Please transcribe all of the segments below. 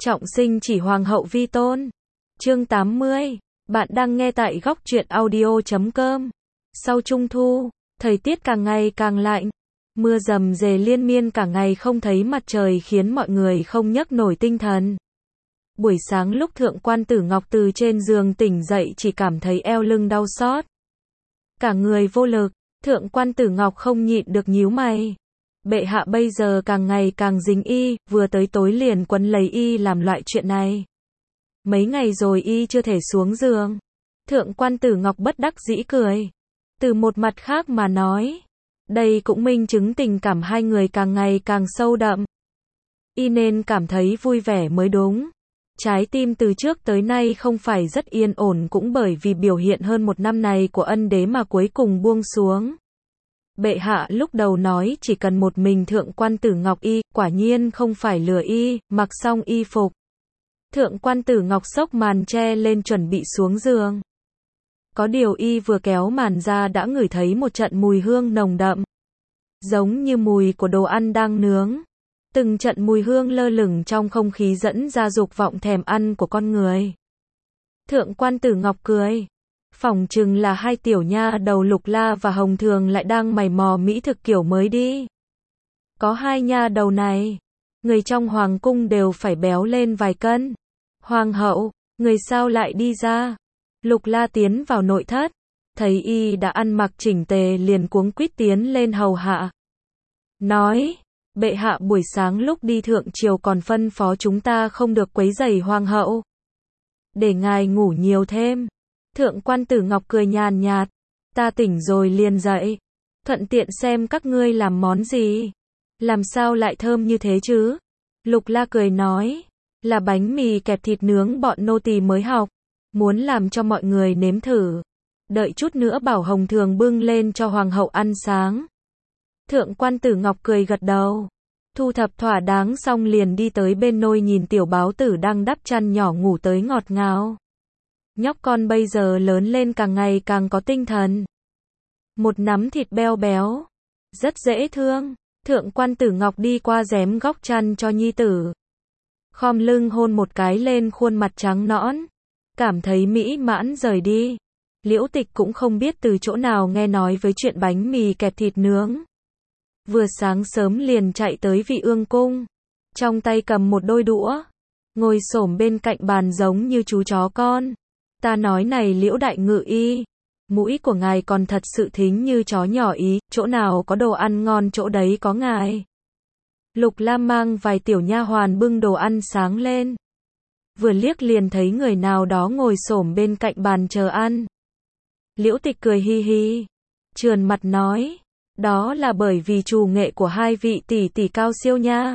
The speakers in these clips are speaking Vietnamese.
Trọng sinh chỉ hoàng hậu vi tôn. Chương 80. Bạn đang nghe tại góc truyện audio.com. Sau Trung thu, thời tiết càng ngày càng lạnh. Mưa rầm rề liên miên cả ngày không thấy mặt trời khiến mọi người không nhấc nổi tinh thần. Buổi sáng lúc Thượng quan Tử Ngọc từ trên giường tỉnh dậy chỉ cảm thấy eo lưng đau xót. Cả người vô lực, Thượng quan Tử Ngọc không nhịn được nhíu mày. Bệ hạ bây giờ càng ngày càng dính y, vừa tới tối liền quấn lấy y làm loại chuyện này. Mấy ngày rồi y chưa thể xuống giường. Thượng quan Tử Ngọc bất đắc dĩ cười. Từ một mặt khác mà nói, đây cũng minh chứng tình cảm hai người càng ngày càng sâu đậm. Y nên cảm thấy vui vẻ mới đúng. Trái tim từ trước tới nay không phải rất yên ổn cũng bởi vì biểu hiện hơn một năm này của ân đế mà cuối cùng buông xuống. Bệ hạ lúc đầu nói chỉ cần một mình Thượng quan Tử Ngọc y, quả nhiên không phải lừa y, mặc xong y phục. Thượng quan Tử Ngọc xốc màn che lên chuẩn bị xuống giường. Có điều y vừa kéo màn ra đã ngửi thấy một trận mùi hương nồng đậm. Giống như mùi của đồ ăn đang nướng. Từng trận mùi hương lơ lửng trong không khí dẫn ra dục vọng thèm ăn của con người. Thượng quan Tử Ngọc cười. Phỏng chừng là hai tiểu nha đầu Lục La và Hồng Thường lại đang mày mò mỹ thực kiểu mới đi. Có hai nha đầu này, người trong hoàng cung đều phải béo lên vài cân. Hoàng hậu, người sao lại đi ra? Lục La tiến vào nội thất, thấy y đã ăn mặc chỉnh tề liền cuống quýt tiến lên hầu hạ. Nói, bệ hạ buổi sáng lúc đi thượng triều còn phân phó chúng ta không được quấy rầy hoàng hậu. Để ngài ngủ nhiều thêm. Thượng quan Tử Ngọc cười nhàn nhạt. Ta tỉnh rồi liền dậy. Thuận tiện xem các ngươi làm món gì. Làm sao lại thơm như thế chứ? Lục La cười nói. Là bánh mì kẹp thịt nướng bọn nô tỳ mới học. Muốn làm cho mọi người nếm thử. Đợi chút nữa bảo Hồng Thường bưng lên cho hoàng hậu ăn sáng. Thượng quan Tử Ngọc cười gật đầu. Thu thập thỏa đáng xong liền đi tới bên nôi nhìn tiểu báo tử đang đắp chăn nhỏ ngủ tới ngọt ngào. Nhóc con bây giờ lớn lên càng ngày càng có tinh thần. Một nắm thịt beo béo. Rất dễ thương. Thượng quan Tử Ngọc đi qua rém góc chăn cho nhi tử. Khom lưng hôn một cái lên khuôn mặt trắng nõn. Cảm thấy mỹ mãn rời đi. Liễu Tịch cũng không biết từ chỗ nào nghe nói với chuyện bánh mì kẹp thịt nướng. Vừa sáng sớm liền chạy tới Vị Ương cung. Trong tay cầm một đôi đũa. Ngồi xổm bên cạnh bàn giống như chú chó con. Ta nói này Liễu đại ngự y, mũi của ngài còn thật sự thính như chó nhỏ ý, chỗ nào có đồ ăn ngon chỗ đấy có ngài. Lục La mang vài tiểu nha hoàn bưng đồ ăn sáng lên. Vừa liếc liền thấy người nào đó ngồi xổm bên cạnh bàn chờ ăn. Liễu Tịch cười hi hi, trườn mặt nói, đó là bởi vì trù nghệ của hai vị tỷ tỷ cao siêu nha.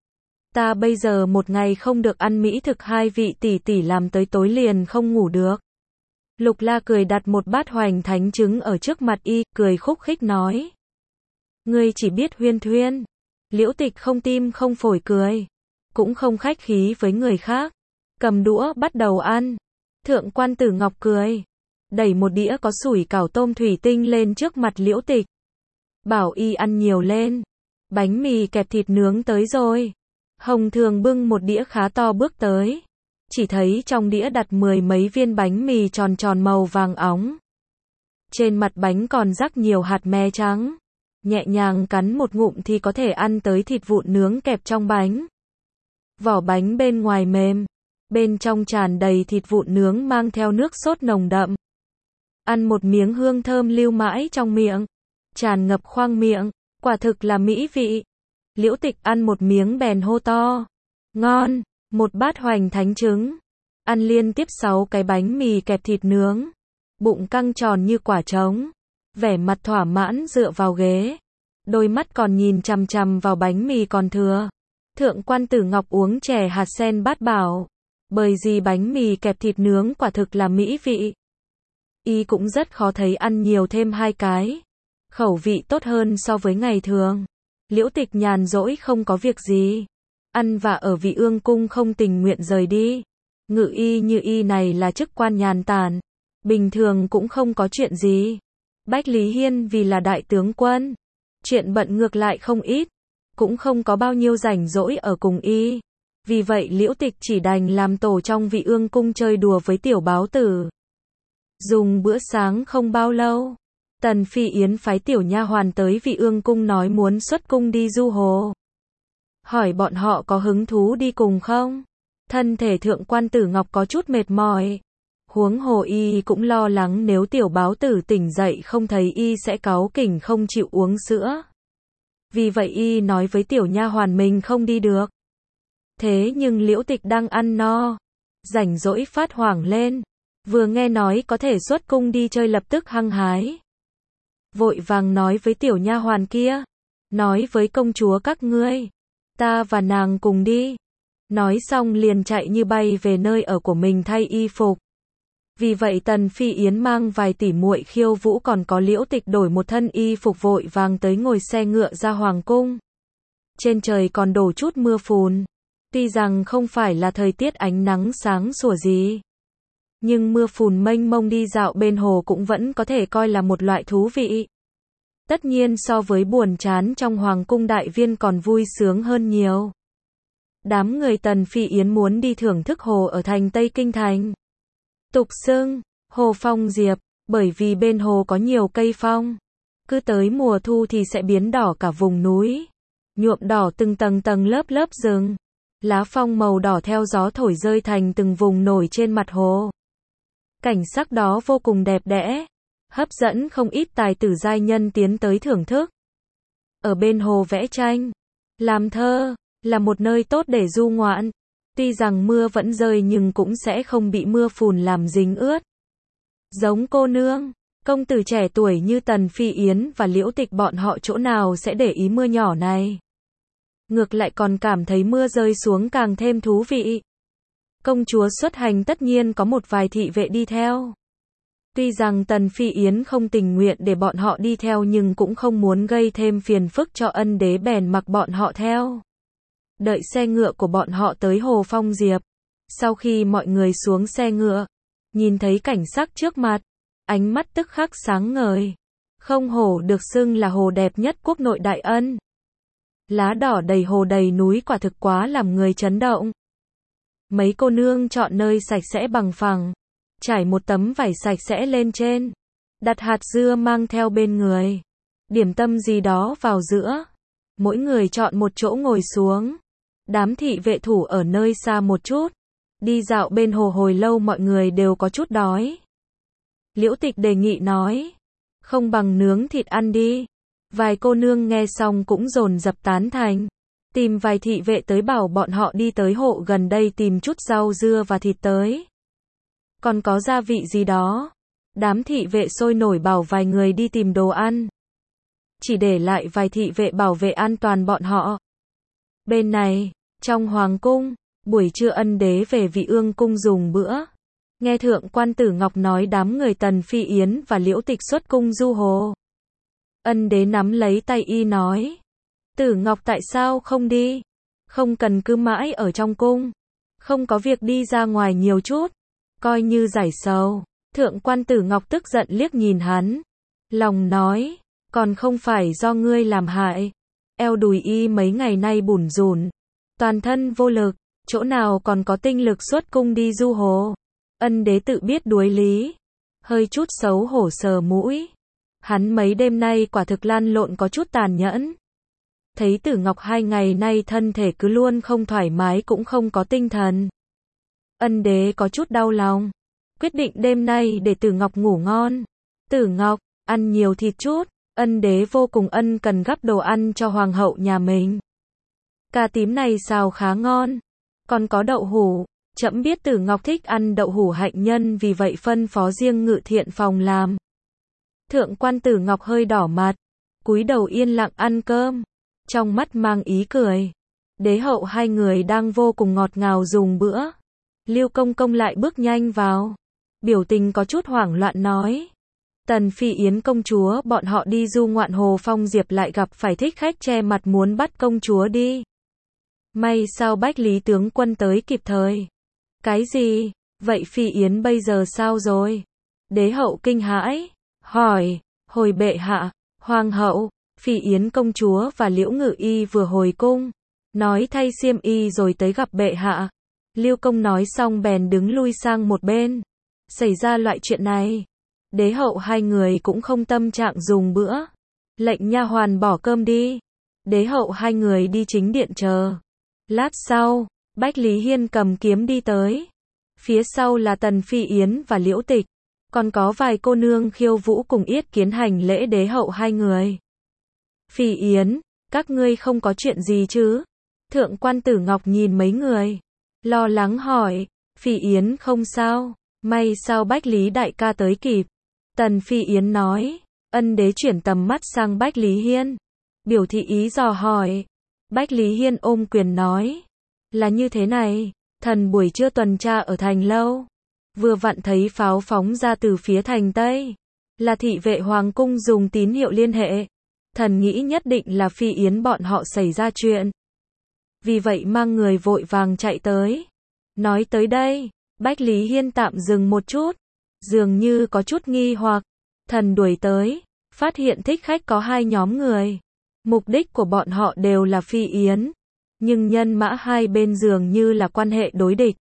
Ta bây giờ một ngày không được ăn mỹ thực hai vị tỷ tỷ làm tới tối liền không ngủ được. Lục La cười đặt một bát hoành thánh trứng ở trước mặt y, cười khúc khích nói. Ngươi chỉ biết huyên thuyên. Liễu Tịch không tim không phổi cười. Cũng không khách khí với người khác. Cầm đũa bắt đầu ăn. Thượng quan Tử Ngọc cười. Đẩy một đĩa có sủi cảo tôm thủy tinh lên trước mặt Liễu Tịch. Bảo y ăn nhiều lên. Bánh mì kẹp thịt nướng tới rồi. Hồng Thường bưng một đĩa khá to bước tới. Chỉ thấy trong đĩa đặt 10 mấy viên bánh mì tròn tròn màu vàng óng. Trên mặt bánh còn rắc nhiều hạt me trắng. Nhẹ nhàng cắn một ngụm thì có thể ăn tới thịt vụn nướng kẹp trong bánh. Vỏ bánh bên ngoài mềm. Bên trong tràn đầy thịt vụn nướng mang theo nước sốt nồng đậm. Ăn một miếng hương thơm lưu mãi trong miệng. Tràn ngập khoang miệng. Quả thực là mỹ vị. Liễu Tịch ăn một miếng bèn hô to. Ngon, một bát hoành thánh trứng. Ăn liên tiếp 6 cái bánh mì kẹp thịt nướng. Bụng căng tròn như quả trống. Vẻ mặt thỏa mãn dựa vào ghế. Đôi mắt còn nhìn chằm chằm vào bánh mì còn thừa. Thượng quan Tử Ngọc uống chè hạt sen bát bảo. Bởi vì bánh mì kẹp thịt nướng quả thực là mỹ vị. Y cũng rất khó thấy ăn nhiều thêm 2 cái. Khẩu vị tốt hơn so với ngày thường. Liễu Tịch nhàn rỗi không có việc gì. Ăn và ở Vị Ương cung không tình nguyện rời đi. Ngự y như y này là chức quan nhàn tản. Bình thường cũng không có chuyện gì. Bách Lý Hiên vì là đại tướng quân. Chuyện bận ngược lại không ít. Cũng không có bao nhiêu rảnh rỗi ở cùng y. Vì vậy Liễu Tịch chỉ đành làm tổ trong Vị Ương cung chơi đùa với tiểu báo tử. Dùng bữa sáng không bao lâu, Tần Phi Yến phái tiểu nha hoàn tới Vị Ương cung nói muốn xuất cung đi du hồ. Hỏi bọn họ có hứng thú đi cùng không? Thân thể thượng quan Tử Ngọc có chút mệt mỏi. Huống hồ y cũng lo lắng nếu tiểu báo tử tỉnh dậy không thấy y sẽ cáu kỉnh không chịu uống sữa. Vì vậy y nói với tiểu nha hoàn mình không đi được. Thế nhưng Liễu Tịch đang ăn no, rảnh rỗi phát hoảng lên, vừa nghe nói có thể xuất cung đi chơi lập tức hăng hái. Vội vàng nói với tiểu nha hoàn kia, nói với công chúa các ngươi, ta và nàng cùng đi. Nói xong liền chạy như bay về nơi ở của mình thay y phục. Vì vậy Tần Phi Yến mang vài tỷ muội khiêu vũ còn có Liễu Tịch đổi một thân y phục vội vàng tới ngồi xe ngựa ra hoàng cung. Trên trời còn đổ chút mưa phùn. Tuy rằng không phải là thời tiết ánh nắng sáng sủa gì, nhưng mưa phùn mênh mông đi dạo bên hồ cũng vẫn có thể coi là một loại thú vị. Tất nhiên so với buồn chán trong hoàng cung đại viên còn vui sướng hơn nhiều. Đám người Tần Phi Yến muốn đi thưởng thức hồ ở thành Tây Kinh Thành. Tục xưng, hồ Phong Diệp, bởi vì bên hồ có nhiều cây phong. Cứ tới mùa thu thì sẽ biến đỏ cả vùng núi. Nhuộm đỏ từng tầng tầng lớp lớp rừng. Lá phong màu đỏ theo gió thổi rơi thành từng vùng nổi trên mặt hồ. Cảnh sắc đó vô cùng đẹp đẽ, hấp dẫn không ít tài tử giai nhân tiến tới thưởng thức. Ở bên hồ vẽ tranh, làm thơ, là một nơi tốt để du ngoạn. Tuy rằng mưa vẫn rơi nhưng cũng sẽ không bị mưa phùn làm dính ướt. Giống cô nương, công tử trẻ tuổi như Tần Phi Yến và Liễu Tịch bọn họ chỗ nào sẽ để ý mưa nhỏ này. Ngược lại còn cảm thấy mưa rơi xuống càng thêm thú vị. Công chúa xuất hành tất nhiên có một vài thị vệ đi theo. Tuy rằng Tần Phi Yến không tình nguyện để bọn họ đi theo nhưng cũng không muốn gây thêm phiền phức cho ân đế bèn mặc bọn họ theo. Đợi xe ngựa của bọn họ tới hồ Phong Diệp. Sau khi mọi người xuống xe ngựa, nhìn thấy cảnh sắc trước mặt, ánh mắt tức khắc sáng ngời. Không hổ được xưng là hồ đẹp nhất quốc nội Đại Ân. Lá đỏ đầy hồ đầy núi quả thực quá làm người chấn động. Mấy cô nương chọn nơi sạch sẽ bằng phẳng, trải một tấm vải sạch sẽ lên trên, đặt hạt dưa mang theo bên người, điểm tâm gì đó vào giữa. Mỗi người chọn một chỗ ngồi xuống. Đám thị vệ thủ ở nơi xa một chút. Đi dạo bên hồ hồi lâu mọi người đều có chút đói. Liễu Tịch đề nghị nói, không bằng nướng thịt ăn đi. Vài cô nương nghe xong cũng dồn dập tán thành. Tìm vài thị vệ tới bảo bọn họ đi tới hộ gần đây tìm chút rau dưa và thịt tới. Còn có gia vị gì đó. Đám thị vệ sôi nổi bảo vài người đi tìm đồ ăn. Chỉ để lại vài thị vệ bảo vệ an toàn bọn họ. Bên này, trong hoàng cung, buổi trưa ân đế về Vị Ương cung dùng bữa. Nghe thượng quan Tử Ngọc nói đám người Tần Phi Yến và Liễu Tịch xuất cung du hồ. Ân đế nắm lấy tay y nói, Tử Ngọc tại sao không đi? Không cần cứ mãi ở trong cung. Không có việc đi ra ngoài nhiều chút. Coi như giải sầu. Thượng quan Tử Ngọc tức giận liếc nhìn hắn. Lòng nói, còn không phải do ngươi làm hại. Eo đùi y mấy ngày nay bủn rủn. Toàn thân vô lực. Chỗ nào còn có tinh lực xuất cung đi du hồ. Ân đế tự biết đuối lý. Hơi chút xấu hổ sờ mũi. Hắn mấy đêm nay quả thực lăn lộn có chút tàn nhẫn. Thấy Tử Ngọc 2 ngày nay thân thể cứ luôn không thoải mái cũng không có tinh thần. Ân đế có chút đau lòng. Quyết định đêm nay để Tử Ngọc ngủ ngon. Tử Ngọc, ăn nhiều thịt chút. Ân đế vô cùng ân cần gắp đồ ăn cho hoàng hậu nhà mình. Cà tím này xào khá ngon. Còn có đậu hủ. Trẫm biết Tử Ngọc thích ăn đậu hủ hạnh nhân vì vậy phân phó riêng ngự thiện phòng làm. Thượng quan Tử Ngọc hơi đỏ mặt. Cúi đầu yên lặng ăn cơm. Trong mắt mang ý cười. Đế hậu hai người đang vô cùng ngọt ngào dùng bữa. Lưu Công Công lại bước nhanh vào. Biểu tình có chút hoảng loạn nói. Tần Phi Yến công chúa bọn họ đi du ngoạn hồ Phong Diệp lại gặp phải thích khách che mặt muốn bắt công chúa đi. May sao Bách Lý tướng quân tới kịp thời. Cái gì? Vậy Phi Yến bây giờ sao rồi? Đế hậu kinh hãi. Hỏi. Hồi bệ hạ. Hoàng hậu. Phi Yến công chúa và Liễu Ngự Y vừa hồi cung. nói thay xiêm y rồi tới gặp bệ hạ. Lưu Công nói xong bèn đứng lui sang một bên. Xảy ra loại chuyện này, đế hậu hai người cũng không tâm trạng dùng bữa. Lệnh nha hoàn bỏ cơm đi. Đế hậu hai người đi chính điện chờ. Lát sau, Bách Lý Hiên cầm kiếm đi tới. Phía sau là Tần Phi Yến và Liễu Tịch. Còn có vài cô nương khiêu vũ cùng yết kiến hành lễ đế hậu hai người. Phi Yến, các ngươi không có chuyện gì chứ? Thượng quan Tử Ngọc nhìn mấy người, lo lắng hỏi. Phi Yến không sao, may sao Bách Lý đại ca tới kịp. Tần Phi Yến nói. Ân đế chuyển tầm mắt sang Bách Lý Hiên, biểu thị ý dò hỏi. Bách Lý Hiên ôm quyền nói. Là như thế này, thần buổi trưa tuần tra ở thành lâu. Vừa vặn thấy pháo phóng ra từ phía thành Tây. Là thị vệ hoàng cung dùng tín hiệu liên hệ. Thần nghĩ nhất định là Phi Yến bọn họ xảy ra chuyện. Vì vậy mang người vội vàng chạy tới. Nói tới đây, Bách Lý Hiên tạm dừng một chút. Dường như có chút nghi hoặc. Thần đuổi tới, phát hiện thích khách có hai nhóm người. Mục đích của bọn họ đều là Phi Yến. Nhưng nhân mã hai bên dường như là quan hệ đối địch.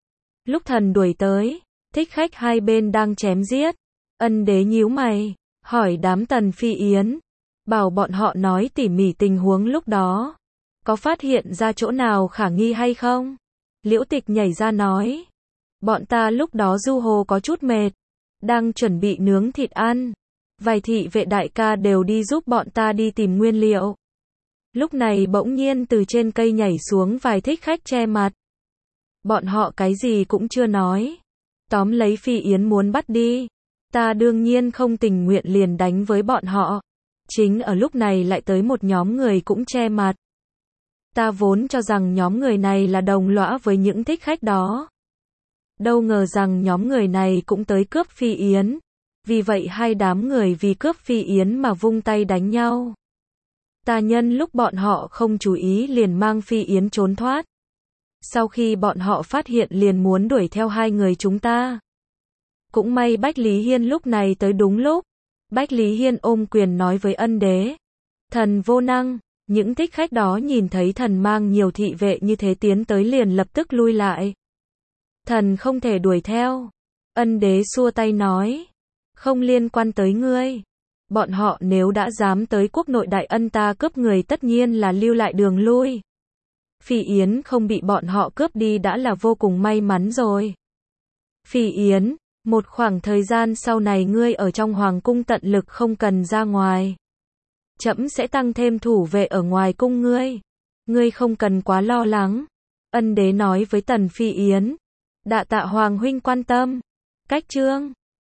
Lúc thần đuổi tới, thích khách hai bên đang chém giết. Ân đế nhíu mày, hỏi đám Tần Phi Yến. Bảo bọn họ nói tỉ mỉ tình huống lúc đó. Có phát hiện ra chỗ nào khả nghi hay không? Liễu Tịch nhảy ra nói. Bọn ta lúc đó du hồ có chút mệt. Đang chuẩn bị nướng thịt ăn. Vài thị vệ đại ca đều đi giúp bọn ta đi tìm nguyên liệu. Lúc này bỗng nhiên từ trên cây nhảy xuống vài thích khách che mặt. Bọn họ cái gì cũng chưa nói. Tóm lấy Phi Yến muốn bắt đi. Ta đương nhiên không tình nguyện liền đánh với bọn họ. Chính ở lúc này lại tới một nhóm người cũng che mặt. Ta vốn cho rằng nhóm người này là đồng lõa với những thích khách đó. Đâu ngờ rằng nhóm người này cũng tới cướp Phi Yến. Vì vậy hai đám người vì cướp Phi Yến mà vung tay đánh nhau. Ta nhân lúc bọn họ không chú ý liền mang Phi Yến trốn thoát. Sau khi bọn họ phát hiện liền muốn đuổi theo hai người chúng ta. Cũng may Bách Lý Hiên lúc này tới đúng lúc. Bách Lý Hiên ôm quyền nói với ân đế. Thần vô năng, những thích khách đó nhìn thấy thần mang nhiều thị vệ như thế tiến tới liền lập tức lui lại. Thần không thể đuổi theo. Ân đế xua tay nói. Không liên quan tới ngươi. Bọn họ nếu đã dám tới quốc nội đại ân ta cướp người tất nhiên là lưu lại đường lui. Phi Yến không bị bọn họ cướp đi đã là vô cùng may mắn rồi. Phi Yến, một khoảng thời gian sau này ngươi ở trong hoàng cung tận lực không cần ra ngoài. Trẫm sẽ tăng thêm thủ vệ ở ngoài cung ngươi. Ngươi không cần quá lo lắng. Ân đế nói với Tần Phi Yến. Đa tạ hoàng huynh quan tâm. Cách chương